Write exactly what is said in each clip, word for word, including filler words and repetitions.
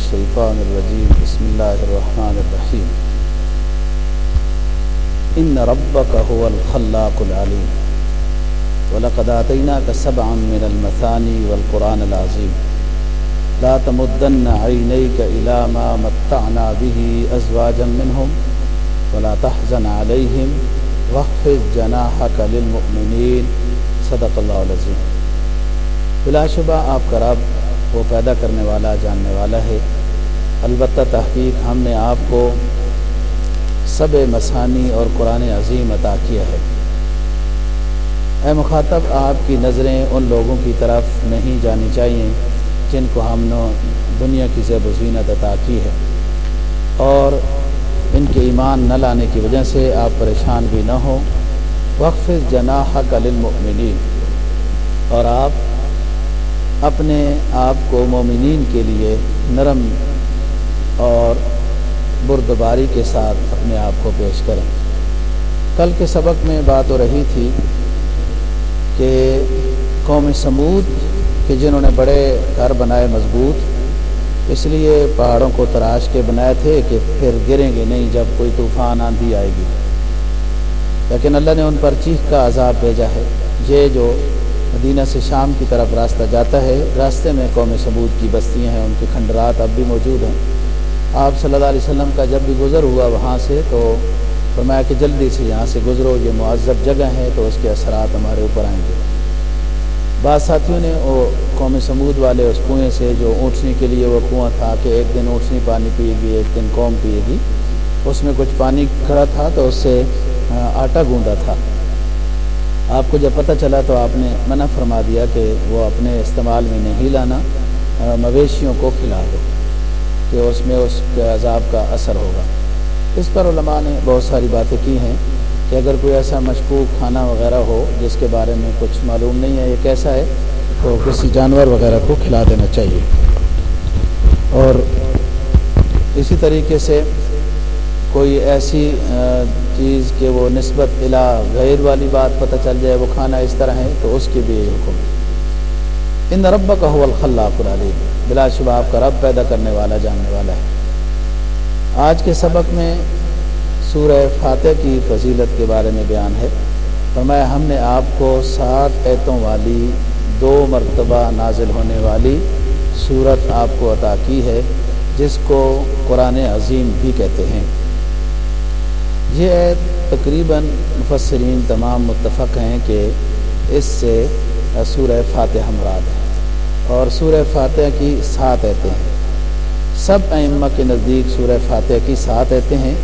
الشیطان الرجیم بسم اللہ الرحمن الرحیم ان ربک هو الخلاق العلیم وَلَقَدْ آتَيْنَاكَ سَبْعًا مِنَ الْمَثَانِي وَالْقُرْآنِ الْعَظِيمِ لَا تَمُدَّنَّ عَيْنَيْكَ إِلَى مَا مَتَّعْنَا بِهِ أَزْوَاجًا مِّنْهُمْ وَلَا تَحْزَنْ عَلَيْهِمْ وَاخْفِضْ جَنَاحَكَ لِلْمُؤْمِنِينَ صدق اللہ العظیم۔ بلا شبہ آپ کا رب وہ پیدا کرنے والا جاننے والا ہے، البتہ تحقیق ہم نے آپ کو سبع مثانی اور قرآن عظیم عطا کیا ہے۔ اے مخاطب، آپ کی نظریں ان لوگوں کی طرف نہیں جانی چاہیے جن کو ہم نے دنیا کی زیب و زینت عطا کی ہے، اور ان کے ایمان نہ لانے کی وجہ سے آپ پریشان بھی نہ ہوں۔ وَاخْفِضْ جَنَاحَكَ لِلْمُؤْمِنِينَ، اور آپ اپنے آپ کو مومنین کے لیے نرم اور بردباری کے ساتھ اپنے آپ کو پیش کریں۔ کل کے سبق میں بات ہو رہی تھی کہ قوم سمود کہ جنہوں نے بڑے گھر بنائے مضبوط، اس لیے پہاڑوں کو تراش کے بنائے تھے کہ پھر گریں گے نہیں جب کوئی طوفان آندھی آئے گی، لیکن اللہ نے ان پر چیخ کا عذاب بھیجا ہے۔ یہ جو مدینہ سے شام کی طرف راستہ جاتا ہے، راستے میں قوم سمود کی بستیاں ہیں، ان کے کھنڈرات اب بھی موجود ہیں۔ آپ صلی اللہ علیہ وسلم کا جب بھی گزر ہوا وہاں سے تو فرمایا کہ جلدی سے یہاں سے گزرو، یہ معذب جگہ ہے تو اس کے اثرات ہمارے اوپر آئیں گے۔ بعض ساتھیوں نے وہ قوم سمود والے اس کنویں سے، جو اونٹنی کے لیے وہ کنواں تھا کہ ایک دن اونٹنی پانی پیے گی ایک دن قوم پیے گی، اس میں کچھ پانی کھڑا تھا تو اس سے آٹا گوندا تھا۔ آپ کو جب پتہ چلا تو آپ نے منع فرما دیا کہ وہ اپنے استعمال میں نہیں لانا، مویشیوں کو کھلا دو کہ اس میں اس کے عذاب کا اثر ہوگا۔ اس پر علماء نے بہت ساری باتیں کی ہیں کہ اگر کوئی ایسا مشکوک کھانا وغیرہ ہو جس کے بارے میں کچھ معلوم نہیں ہے یہ کیسا ہے، تو کسی جانور وغیرہ کو کھلا دینا چاہیے۔ اور اسی طریقے سے کوئی ایسی چیز کہ وہ نسبت الی غیر والی بات پتہ چل جائے وہ کھانا اس طرح ہے تو اس کے بھی یہ حکم ہے۔ ان ربک هو الخلاق العلیم، بلا شبہ آپ کا رب پیدا کرنے والا جاننے والا ہے۔ آج کے سبق میں سورہ فاتح کی فضیلت کے بارے میں بیان ہے۔ فرمایا ہم نے آپ کو سات آیتوں والی دو مرتبہ نازل ہونے والی سورت آپ کو عطا کی ہے، جس کو قرآن عظیم بھی کہتے ہیں۔ یہ آیت تقریباً مفسرین تمام متفق ہیں کہ اس سے سورہ فاتحہ مراد ہے، اور سورہ فاتحہ کی سات آیتیں ہیں۔ سب ائمہ کے نزدیک سورہ فاتحہ کی سات آیتیں ہیں،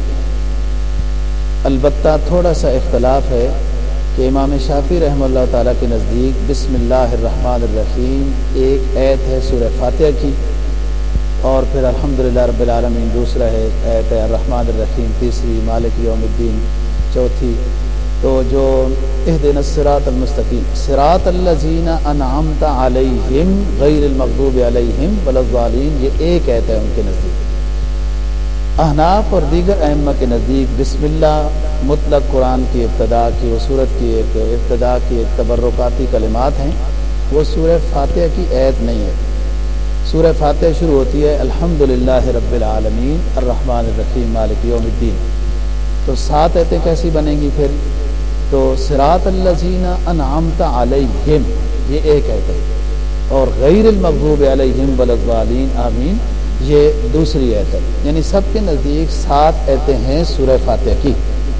البتہ تھوڑا سا اختلاف ہے کہ امام شافعی رحمہ اللہ تعالیٰ کے نزدیک بسم اللہ الرحمن الرحیم ایک آیت ہے سورہ فاتحہ کی، اور پھر الحمدللہ رب العالمین دوسرا ہے آیت الرحمن الرحیم تیسری، مالک یوم الدین چوتھی۔ تو جو اہدنا الصراط المستقیم صراط الذین انعمت علیہم غیر المغضوب علیہم ولا الضالین، یہ ایک آیت ہے ان کے نزدیک۔ احناف اور دیگر ائمہ کے نزدیک بسم اللہ مطلق قرآن کی ابتدا کی وہ سورت کی ایک ابتدا کی ایک تبرکاتی کلمات ہیں، وہ سورہ فاتحہ کی آیت نہیں ہے۔ سورہ فاتحہ شروع ہوتی ہے الحمدللہ رب العالمین الرحمن الرحیم مالک یوم الدین، تو سات آیتیں کیسی بنیں گی پھر؟ تو صراط الذین انعمت علیہم یہ ایک آیت ہے، اور غیر المغضوب علیہم ولا الضالین آمین یہ دوسری آیت ہے، یعنی سب کے نزدیک سات آیتیں ہیں سورہ فاتحہ کی،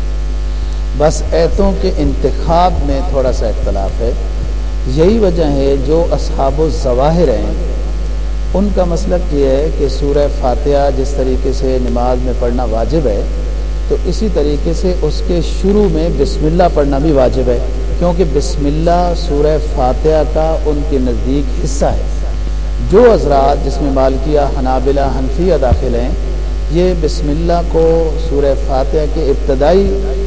بس آیتوں کے انتخاب میں تھوڑا سا اختلاف ہے۔ یہی وجہ ہے جو اصحاب الظواہر ہیں ان کا مسلک یہ ہے کہ سورہ فاتحہ جس طریقے سے نماز میں پڑھنا واجب ہے تو اسی طریقے سے اس کے شروع میں بسم اللہ پڑھنا بھی واجب ہے، کیونکہ بسم اللہ سورہ فاتحہ کا ان کے نزدیک حصہ ہے۔ جو حضرات جس میں مالکیہ حنابلہ حنفیہ داخل ہیں، یہ بسم اللہ کو سورہ فاتحہ کے ابتدائی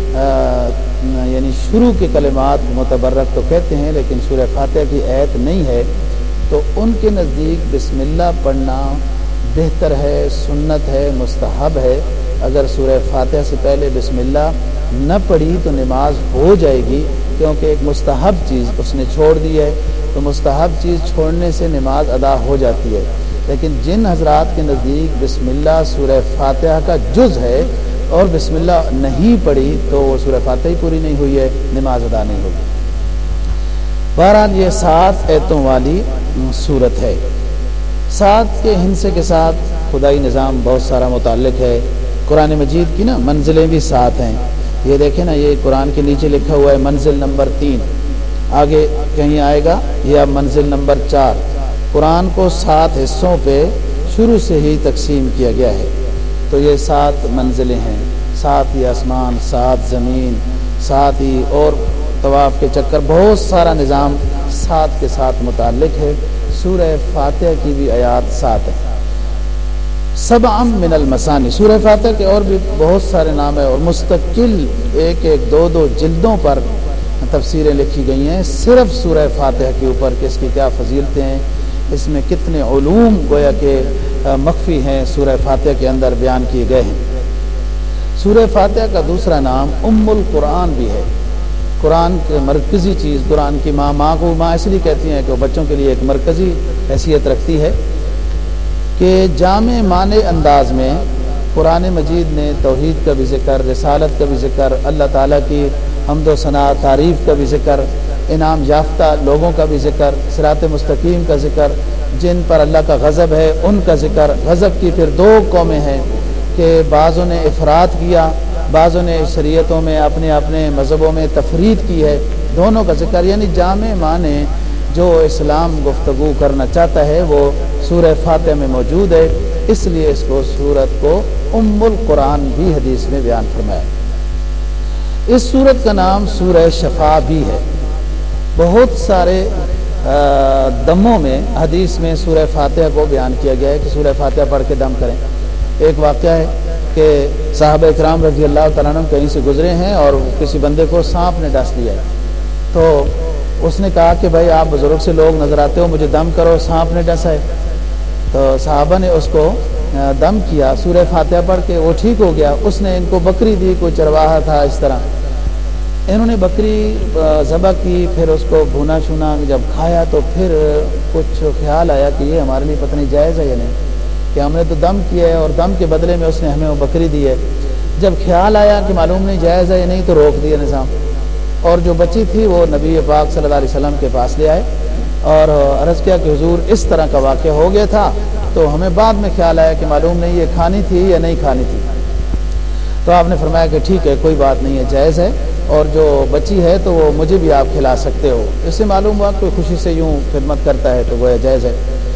یعنی شروع کے کلمات متبرک تو کہتے ہیں، لیکن سورہ فاتحہ کی آیت نہیں ہے، تو ان کے نزدیک بسم اللہ پڑھنا بہتر ہے، سنت ہے، مستحب ہے۔ اگر سورہ فاتحہ سے پہلے بسم اللہ نہ پڑھی تو نماز ہو جائے گی، کیونکہ ایک مستحب چیز اس نے چھوڑ دی ہے، تو مستحب چیز چھوڑنے سے نماز ادا ہو جاتی ہے۔ لیکن جن حضرات کے نزدیک بسم اللہ سورہ فاتحہ کا جز ہے اور بسم اللہ نہیں پڑھی تو وہ سورہ فاتحہ ہی پوری نہیں ہوئی ہے، نماز ادا نہیں ہوگی۔ بہرحال یہ سات ایتوں والی سورت ہے۔ سات کے ہندسے کے ساتھ خدائی نظام بہت سارا متعلق ہے۔ قرآن مجید کی نا منزلیں بھی سات ہیں۔ یہ دیکھیں نا، یہ قرآن کے نیچے لکھا ہوا ہے منزل نمبر تین، آگے کہیں آئے گا یہ اب منزل نمبر چار۔ قرآن کو سات حصوں پہ شروع سے ہی تقسیم کیا گیا ہے، تو یہ سات منزلیں ہیں، سات ہی آسمان، سات زمین، سات ہی اور طواف کے چکر، بہت سارا نظام سات کے ساتھ متعلق ہے۔ سورہ فاتحہ کی بھی آیات سات ہیں۔ سبع من المثانی، سورہ فاتحہ کے اور بھی بہت سارے نام ہیں اور مستقل ایک ایک دو دو جلدوں پر تفسیریں لکھی گئی ہیں صرف سورہ فاتحہ کے اوپر کہ اس کی کیا فضیلتیں ہیں، اس میں کتنے علوم گویا کہ مخفی ہیں سورہ فاتحہ کے اندر بیان کیے گئے ہیں۔ سورہ فاتحہ کا دوسرا نام ام القرآن بھی ہے۔ قرآن کی مرکزی چیز، قرآن کی ماں، ماں کو ماں اس لیے کہتی ہیں کہ وہ بچوں کے لیے ایک مرکزی حیثیت رکھتی ہے کہ جامع معنی انداز میں قرآن مجید نے توحید کا بھی ذکر، رسالت کا بھی ذکر، اللہ تعالیٰ کی حمد و ثنا تعریف کا بھی ذکر، انعام یافتہ لوگوں کا بھی ذکر، صراط مستقیم کا ذکر، جن پر اللہ کا غضب ہے ان کا ذکر۔ غضب کی پھر دو قومیں ہیں کہ بعضوں نے افراط کیا، بعضوں نے شریعتوں میں اپنے اپنے مذہبوں میں تفرید کی ہے، دونوں کا ذکر، یعنی جامع معنی جو اسلام گفتگو کرنا چاہتا ہے وہ سورہ فاتحہ میں موجود ہے، اس لیے اس کو سورت کو ام القرآن بھی حدیث میں بیان فرمایا۔ اس سورت کا نام سورہ شفا بھی ہے۔ بہت سارے دموں میں حدیث میں سورہ فاتحہ کو بیان کیا گیا ہے کہ سورہ فاتحہ پڑھ کے دم کریں۔ ایک واقعہ ہے کہ صحابہ اکرام رضی اللہ تعالیٰ عنہ کہیں سے گزرے ہیں اور کسی بندے کو سانپ نے ڈس لیا ہے، تو اس نے کہا کہ بھائی آپ بزرگ سے لوگ نظر آتے ہو، مجھے دم کرو، سانپ نے ڈسا ہے۔ تو صحابہ نے اس کو دم کیا سورہ فاتحہ پڑھ کے، وہ ٹھیک ہو گیا۔ اس نے ان کو بکری دی، کوئی چرواہا تھا اس طرح، انہوں نے بکری ذبح کی، پھر اس کو بھونا شونا جب کھایا تو پھر کچھ خیال آیا کہ یہ ہمارے لیے پتہ نہیں جائز ہے یا نہیں، کہ ہم نے تو دم کیا ہے اور دم کے بدلے میں اس نے ہمیں وہ بکری دی ہے۔ جب خیال آیا کہ معلوم نہیں جائز ہے یا نہیں تو روک دیا نظام، اور جو بچی تھی وہ نبی پاک صلی اللہ علیہ وسلم کے پاس لے آئے اور عرض کیا کہ حضور اس طرح کا واقعہ ہو گیا تھا، تو ہمیں بعد میں خیال آیا کہ معلوم نہیں یہ کھانی تھی یا نہیں کھانی تھی۔ تو آپ نے فرمایا کہ ٹھیک ہے، کوئی بات نہیں ہے، جائز ہے، اور جو بچی ہے تو وہ مجھے بھی آپ کھلا سکتے ہو۔ اس سے معلوم ہوا کوئی خوشی سے یوں خدمت کرتا ہے تو وہ جائز ہے۔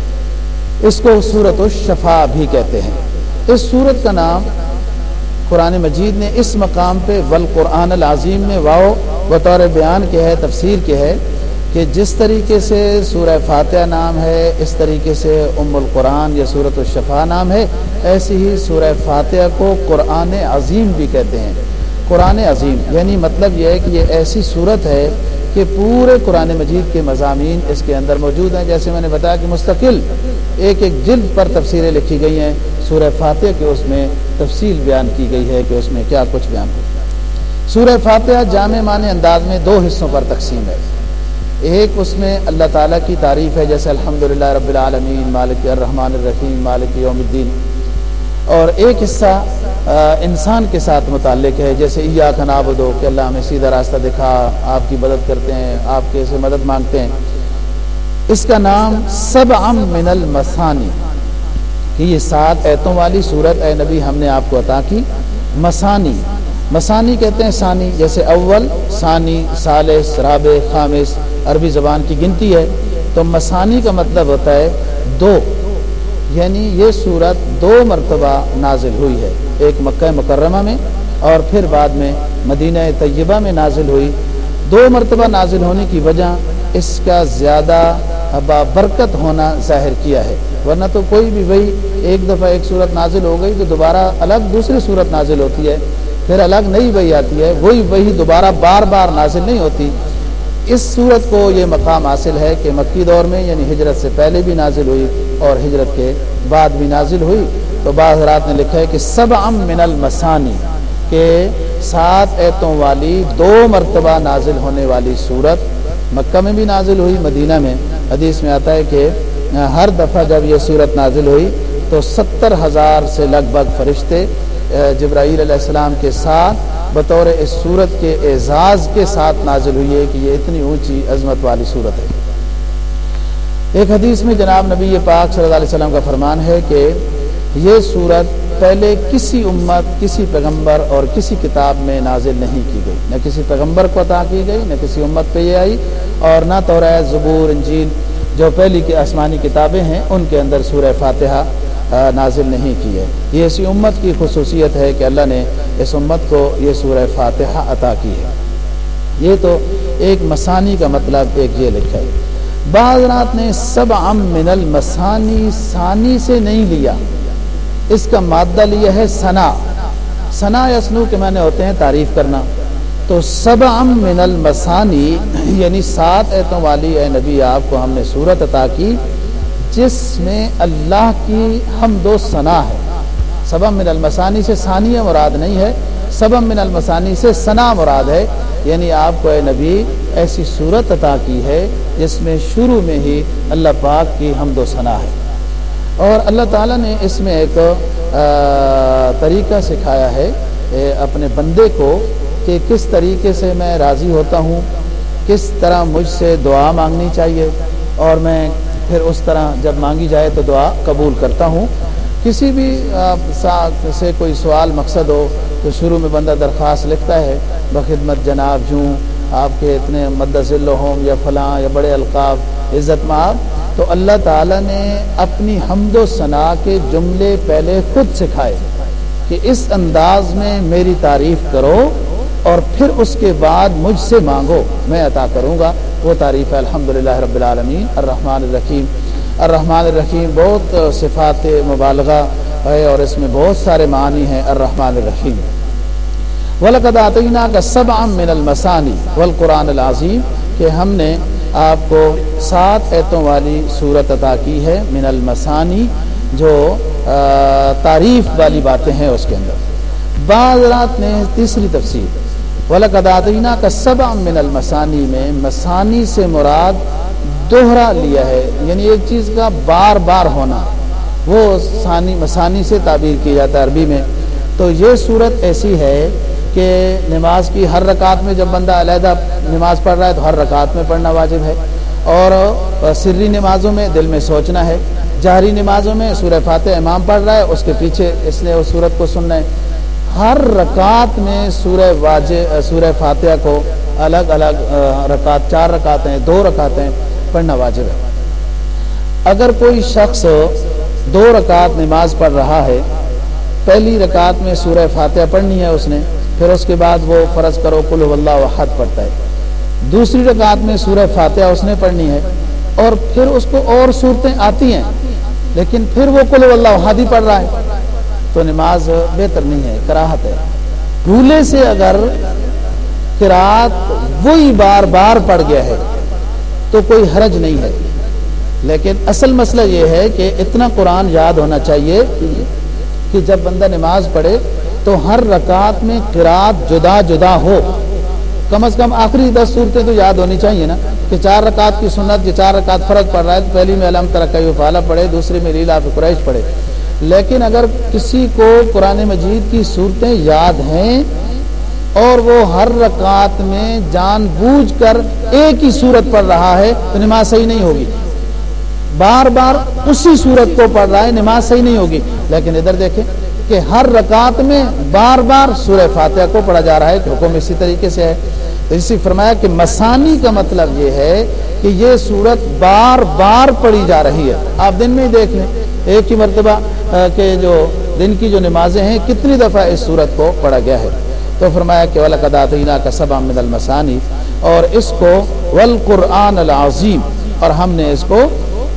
اس کو سورۃ الشفا بھی کہتے ہیں۔ اس سورت کا نام قرآن مجید نے اس مقام پہ والقرآن العظیم میں واو بطور بیان کے ہے، تفسیر کے ہے کہ جس طریقے سے سورہ فاتحہ نام ہے اس طریقے سے ام القرآن یا سورۃ الشفا نام ہے، ایسی ہی سورہ فاتحہ کو قرآن عظیم بھی کہتے ہیں۔ قرآن عظیم یعنی مطلب یہ ہے کہ یہ ایسی سورت ہے کہ پورے قرآن مجید کے مضامین اس کے اندر موجود ہیں۔ جیسے میں نے بتایا کہ مستقل ایک ایک جلد پر تفسیریں لکھی گئی ہیں، سورہ فاتحہ کے اس میں تفصیل بیان کی گئی ہے کہ اس میں کیا کچھ بیان ہو۔ سورہ فاتحہ جامع معنی انداز میں دو حصوں پر تقسیم ہے۔ ایک اس میں اللہ تعالیٰ کی تعریف ہے، جیسے الحمدللہ رب العالمین مالک الرحمن الرحیم مالک یوم الدین، اور ایک حصہ انسان کے ساتھ متعلق ہے، جیسے ایاک نعبد، کہ اللہ ہمیں سیدھا راستہ دکھا، آپ کی مدد کرتے ہیں، آپ کے سے مدد مانگتے ہیں۔ اس کا نام سبع من المثانی، کہ یہ سات ایتوں والی سورت اے نبی ہم نے آپ کو عطا کی۔ مثانی، مثانی کہتے ہیں ثانی، جیسے اول، ثانی، ثالث، رابع، خامس، عربی زبان کی گنتی ہے۔ تو مثانی کا مطلب ہوتا ہے دو، یعنی یہ سورت دو مرتبہ نازل ہوئی ہے، ایک مکہ مکرمہ میں اور پھر بعد میں مدینہ طیبہ میں نازل ہوئی۔ دو مرتبہ نازل ہونے کی وجہ اس کا زیادہ بابرکت ہونا ظاہر کیا ہے، ورنہ تو کوئی بھی وہی ایک دفعہ ایک سورت نازل ہو گئی تو دوبارہ الگ دوسری سورت نازل ہوتی ہے، پھر الگ نئی وہی آتی ہے، وہی وہی دوبارہ بار بار نازل نہیں ہوتی۔ اس سورت کو یہ مقام حاصل ہے کہ مکی دور میں یعنی ہجرت سے پہلے بھی نازل ہوئی اور ہجرت کے بعد بھی نازل ہوئی۔ تو بعض حضرات نے لکھا ہے کہ سبع من المثانی، کہ سات ایتوں والی دو مرتبہ نازل ہونے والی سورت، مکہ میں بھی نازل ہوئی، مدینہ میں۔ حدیث میں آتا ہے کہ ہر دفعہ جب یہ صورت نازل ہوئی تو ستر ہزار سے لگ بھگ فرشتے جبرائیل علیہ السلام کے ساتھ بطور اس صورت کے اعزاز کے ساتھ نازل ہوئی ہے کہ یہ اتنی اونچی عظمت والی صورت ہے۔ ایک حدیث میں جناب نبی پاک صلی اللہ علیہ وسلم کا فرمان ہے کہ یہ صورت پہلے کسی امت، کسی پیغمبر اور کسی کتاب میں نازل نہیں کی گئی، نہ کسی پیغمبر کو عطا کی گئی، نہ کسی امت پہ یہ آئی، اور نہ توریت، زبور، انجیل جو پہلی کی آسمانی کتابیں ہیں ان کے اندر سورہ فاتحہ نازل نہیں کی ہے۔ یہ اسی امت کی خصوصیت ہے کہ اللہ نے اس امت کو یہ سورہ فاتحہ عطا کی ہے۔ یہ تو ایک مثانی کا مطلب ایک یہ لکھا ہے۔ بعض رات نے سبع من المثانی، ثانی سے نہیں لیا، اس کا مادہ لیا ہے ثنا۔ ثنا یسنو کے معنی ہوتے ہیں تعریف کرنا، تو سبع من المثانی یعنی سات ایتوں والی اے نبی آپ کو ہم نے سورت عطا کی جس میں اللہ کی حمد و ثنا ہے۔ سبع من المثانی سے ثانیہ مراد نہیں ہے، سبع من المثانی سے ثنا مراد ہے، یعنی آپ کو اے نبی ایسی صورت عطا کی ہے جس میں شروع میں ہی اللہ پاک کی حمد و ثنا ہے۔ اور اللہ تعالیٰ نے اس میں ایک طریقہ سکھایا ہے اپنے بندے کو کہ کس طریقے سے میں راضی ہوتا ہوں، کس طرح مجھ سے دعا مانگنی چاہیے، اور میں پھر اس طرح جب مانگی جائے تو دعا قبول کرتا ہوں۔ کسی بھی سے کوئی سوال مقصد ہو تو شروع میں بندہ درخواست لکھتا ہے بخدمت جناب جوں آپ کے اتنے مدذل ہوں یا فلاں یا بڑے القاب عزت مآب، تو اللہ تعالیٰ نے اپنی حمد و ثنا کے جملے پہلے خود سکھائے کہ اس انداز میں میری تعریف کرو اور پھر اس کے بعد مجھ سے مانگو، میں عطا کروں گا۔ وہ تعریف ہے الحمدللہ رب العالمین الرحمن الرحیم۔ الرحمن الرحیم بہت صفات مبالغہ ہے اور اس میں بہت سارے معنی ہیں الرحمن الرحیم۔ وَلَقَدْ آتَيْنَاكَ سَبْعًا مِنَ الْمَثَانِي وَالْقُرْآنِ الْعَظِيمِ، کہ ہم نے آپ کو سات ایتوں والی سورت عطا کی ہے، من المثانی جو تعریف والی باتیں ہیں اس کے اندر۔ بعض رات نے تیسری تفسیر وَلَقَدْ آتَيْنَاكَ سَبْعًا مِنَ الْمَثَانِي میں مثانی سے مراد دوہرا لیا ہے، یعنی ایک چیز کا بار بار ہونا، وہ ثانی مثانی سے تعبیر کی جاتا ہے عربی میں۔ تو یہ صورت ایسی ہے کہ نماز کی ہر رکعت میں جب بندہ علیحدہ نماز پڑھ رہا ہے تو ہر رکعت میں پڑھنا واجب ہے، اور سری نمازوں میں دل میں سوچنا ہے، جہری نمازوں میں سورہ فاتحہ امام پڑھ رہا ہے اس کے پیچھے اس نے اس صورت کو سننا ہے۔ ہر رکعت میں سورہ واجب سورہ فاتحہ کو الگ الگ رکعت، چار رکعتیں، دو رکعتیں پڑھنا واجب ہے۔ اگر کوئی شخص دو رکعت نماز پڑھ رہا ہے، پہلی رکعت میں سورہ فاتحہ پڑھنی ہے اس نے، پھر اس کے بعد وہ فرض کرو قل هو اللہ احد پڑھتا ہے، دوسری رکعت میں سورہ فاتحہ اس نے پڑھنی ہے، اور پھر اس کو اور صورتیں آتی ہیں لیکن پھر وہ قل هو اللہ احد ہی پڑھ رہا ہے، تو نماز بہتر نہیں ہے، کراہت ہے۔ بھولے سے اگر قرات وہی بار بار پڑھ گیا ہے تو کوئی حرج نہیں ہے، لیکن اصل مسئلہ یہ ہے کہ اتنا قرآن یاد ہونا چاہیے کہ جب بندہ نماز پڑھے تو ہر رکعت میں قرات جدا جدا ہو، کم از کم آخری دس صورتیں تو یاد ہونی چاہیے نا، کہ چار رکعت کی سنت کہ چار رکعت فرض پڑھ رہا ہے تو پہلی میں الحم تر کیف فعل پڑھے، دوسری میں لیلا فی قریش پڑھے۔ لیکن اگر کسی کو قرآن مجید کی صورتیں یاد ہیں اور وہ ہر رکعت میں جان بوجھ کر ایک ہی صورت پڑھ رہا ہے تو نماز صحیح نہیں ہوگی، بار بار اسی صورت کو پڑھ رہا ہے، نماز صحیح نہیں ہوگی۔ لیکن ادھر دیکھیں کہ ہر رکعت میں بار بار سورہ فاتحہ کو پڑھا جا رہا ہے، کہ حکم اسی طریقے سے ہے۔ تو اسی فرمایا کہ مثانی کا مطلب یہ ہے کہ یہ صورت بار بار پڑھی جا رہی ہے۔ آپ دن میں ہی دیکھ لیں ایک ہی مرتبہ کہ جو دن کی جو نمازیں ہیں کتنی دفعہ اس صورت کو پڑھا گیا ہے۔ تو فرمایا کہ وَلَقَدْ آتَيْنَاكَ سَبْعًا مِنَ الْمَثَانِي، اور اس کو وَالْقُرْآنَ الْعَظِيمِ، اور ہم نے اس کو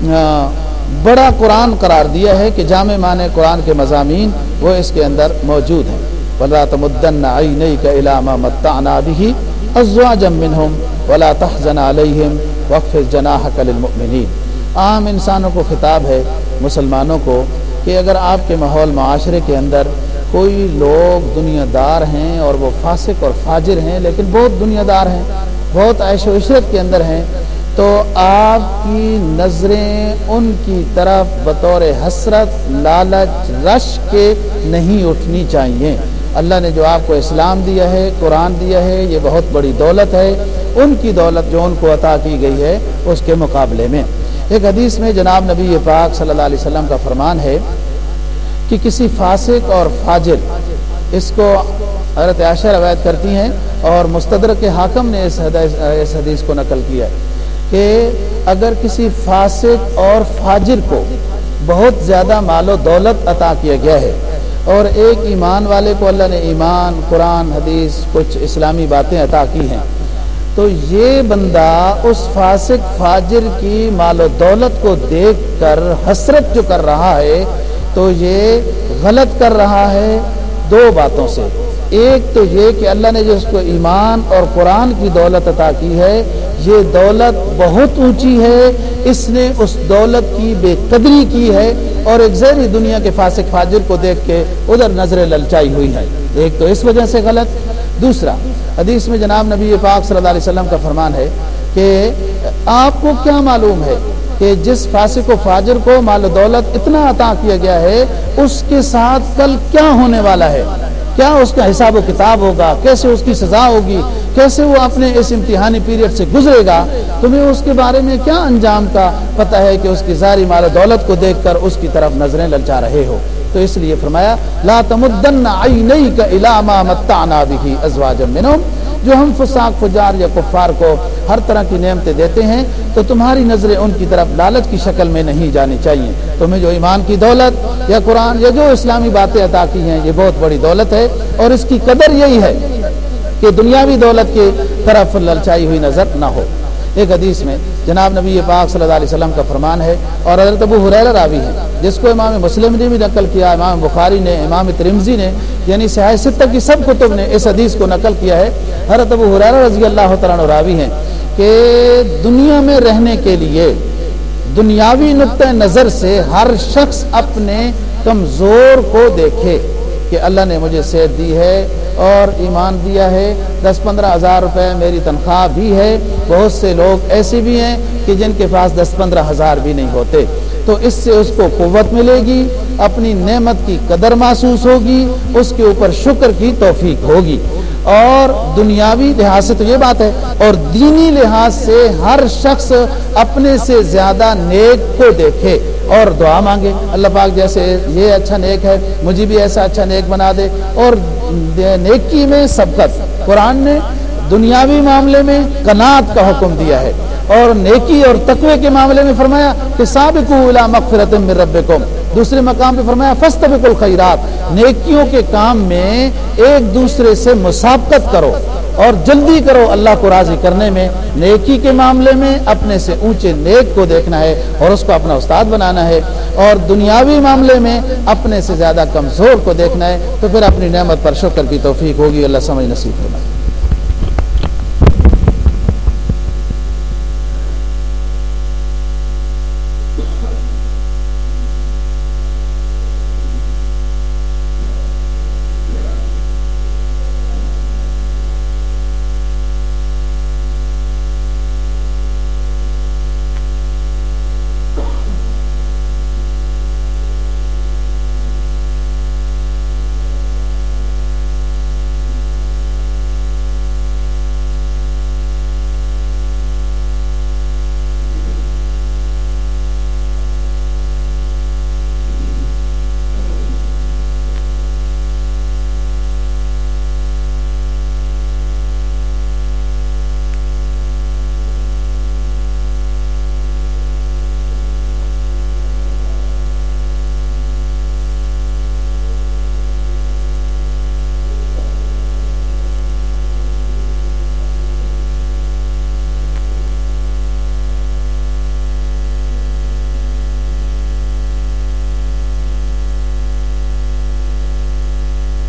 بڑا قرآن قرار دیا ہے کہ جامع معنی قرآن کے مضامین وہ اس کے اندر موجود ہیں۔ وَلَا تَمُدَّنَّ عَيْنَيْكَ إِلَىٰ مَا مَتَّعْنَا بِهِ أَزْوَاجًا مِّنْهُمْ وَلَا تَحْزَنْ عَلَيْهِمْ وَاخْفِضْ جَنَاحَكَ لِلْمُؤْمِنِينَ۔ عام انسانوں کو خطاب ہے، مسلمانوں کو، کہ اگر آپ کے ماحول معاشرے کے اندر کوئی لوگ دنیا دار ہیں اور وہ فاسق اور فاجر ہیں لیکن بہت دنیا دار ہیں، بہت عیش و عشرت کے اندر ہیں، تو آپ کی نظریں ان کی طرف بطور حسرت، لالچ، رش کے نہیں اٹھنی چاہیے۔ اللہ نے جو آپ کو اسلام دیا ہے، قرآن دیا ہے، یہ بہت بڑی دولت ہے، ان کی دولت جو ان کو عطا کی گئی ہے اس کے مقابلے میں۔ ایک حدیث میں جناب نبی پاک صلی اللہ علیہ وسلم کا فرمان ہے کہ کسی فاسق اور فاجر، اس کو حضرت عائشہ روایت کرتی ہیں اور مستدرک حاکم نے اس حدیث, اس حدیث کو نقل کیا ہے کہ اگر کسی فاسق اور فاجر کو بہت زیادہ مال و دولت عطا کیا گیا ہے اور ایک ایمان والے کو اللہ نے ایمان، قرآن، حدیث، کچھ اسلامی باتیں عطا کی ہیں، تو یہ بندہ اس فاسق فاجر کی مال و دولت کو دیکھ کر حسرت جو کر رہا ہے تو یہ غلط کر رہا ہے دو باتوں سے۔ ایک تو یہ کہ اللہ نے جو اس کو ایمان اور قرآن کی دولت عطا کی ہے، یہ دولت بہت اونچی ہے، اس نے اس دولت کی بے قدری کی ہے اور ایک ظاہری دنیا کے فاسق فاجر کو دیکھ کے ادھر نظریں للچائی ہوئی ہیں۔ ایک تو اس وجہ سے غلط۔ دوسرا، حدیث میں جناب نبی پاک صلی اللہ علیہ وسلم کا فرمان ہے کہ آپ کو کیا معلوم ہے کہ جس فاسق و فاجر کو مال و دولت اتنا عطا کیا گیا ہے اس کے ساتھ کل کیا ہونے والا ہے، کیا اس کا حساب و کتاب ہوگا، کیسے اس کی سزا ہوگی، کیسے وہ اپنے اس امتحانی پیریڈ سے گزرے گا، تمہیں اس کے بارے میں کیا انجام کا پتہ ہے کہ اس کی ظاہری مال و دولت کو دیکھ کر اس کی طرف نظریں للچا رہے ہو۔ تو اس لیے فرمایا لا تمدن عینیک الی ما متعنا بہ ازواجا منہم، جو ہم فساق فجار یا کفار کو ہر طرح کی نعمتیں دیتے ہیں تو تمہاری نظریں ان کی طرف لالچ کی شکل میں نہیں جانی چاہیے۔ تمہیں جو ایمان کی دولت یا قرآن یا جو اسلامی باتیں عطا کی ہیں یہ بہت بڑی دولت ہے اور اس کی قدر یہی ہے کہ دنیاوی دولت کی طرف للچائی ہوئی نظر نہ ہو۔ ایک حدیث میں جناب نبی پاک صلی اللہ علیہ وسلم کا فرمان ہے اور حضرت ابو ہریرہ راوی ہے جس کو امام مسلم نے بھی نقل کیا، امام بخاری نے، امام ترمذی نے، یعنی صحیح ستہ کی سب کتب نے اس حدیث کو نقل کیا ہے۔ حضرت ابو ہریرہ رضی اللہ تعالیٰ عنہ راوی ہیں کہ دنیا میں رہنے کے لیے دنیاوی نقطہ نظر سے ہر شخص اپنے کمزور کو دیکھے کہ اللہ نے مجھے صحت دی ہے اور ایمان دیا ہے، دس پندرہ ہزار روپے میری تنخواہ بھی ہے، بہت سے لوگ ایسے بھی ہیں کہ جن کے پاس دس پندرہ ہزار بھی نہیں ہوتے، تو اس سے اس کو قوت ملے گی، اپنی نعمت کی قدر محسوس ہوگی، اس کے اوپر شکر کی توفیق ہوگی۔ اور دنیاوی لحاظ سے تو یہ بات ہے، اور دینی لحاظ سے ہر شخص اپنے سے زیادہ نیک کو دیکھے اور دعا مانگے، اللہ پاک جیسے یہ اچھا نیک ہے مجھے بھی ایسا اچھا نیک بنا دے۔ اور نیکی میں سبقت، قرآن نے دنیاوی معاملے میں قناعت کا حکم دیا ہے اور نیکی اور تقوی کے معاملے میں فرمایا کہ سابقوا الی مغفرۃ من ربکم، دوسرے مقام پہ فرمایا فاستبقوا الخیرات، نیکیوں کے کام میں ایک دوسرے سے مسابقت کرو اور جلدی کرو اللہ کو راضی کرنے میں۔ نیکی کے معاملے میں اپنے سے اونچے نیک کو دیکھنا ہے اور اس کو اپنا استاد بنانا ہے، اور دنیاوی معاملے میں اپنے سے زیادہ کمزور کو دیکھنا ہے، تو پھر اپنی نعمت پر شکر کی توفیق ہوگی۔ اللہ سمجھ نصیب فرمائے۔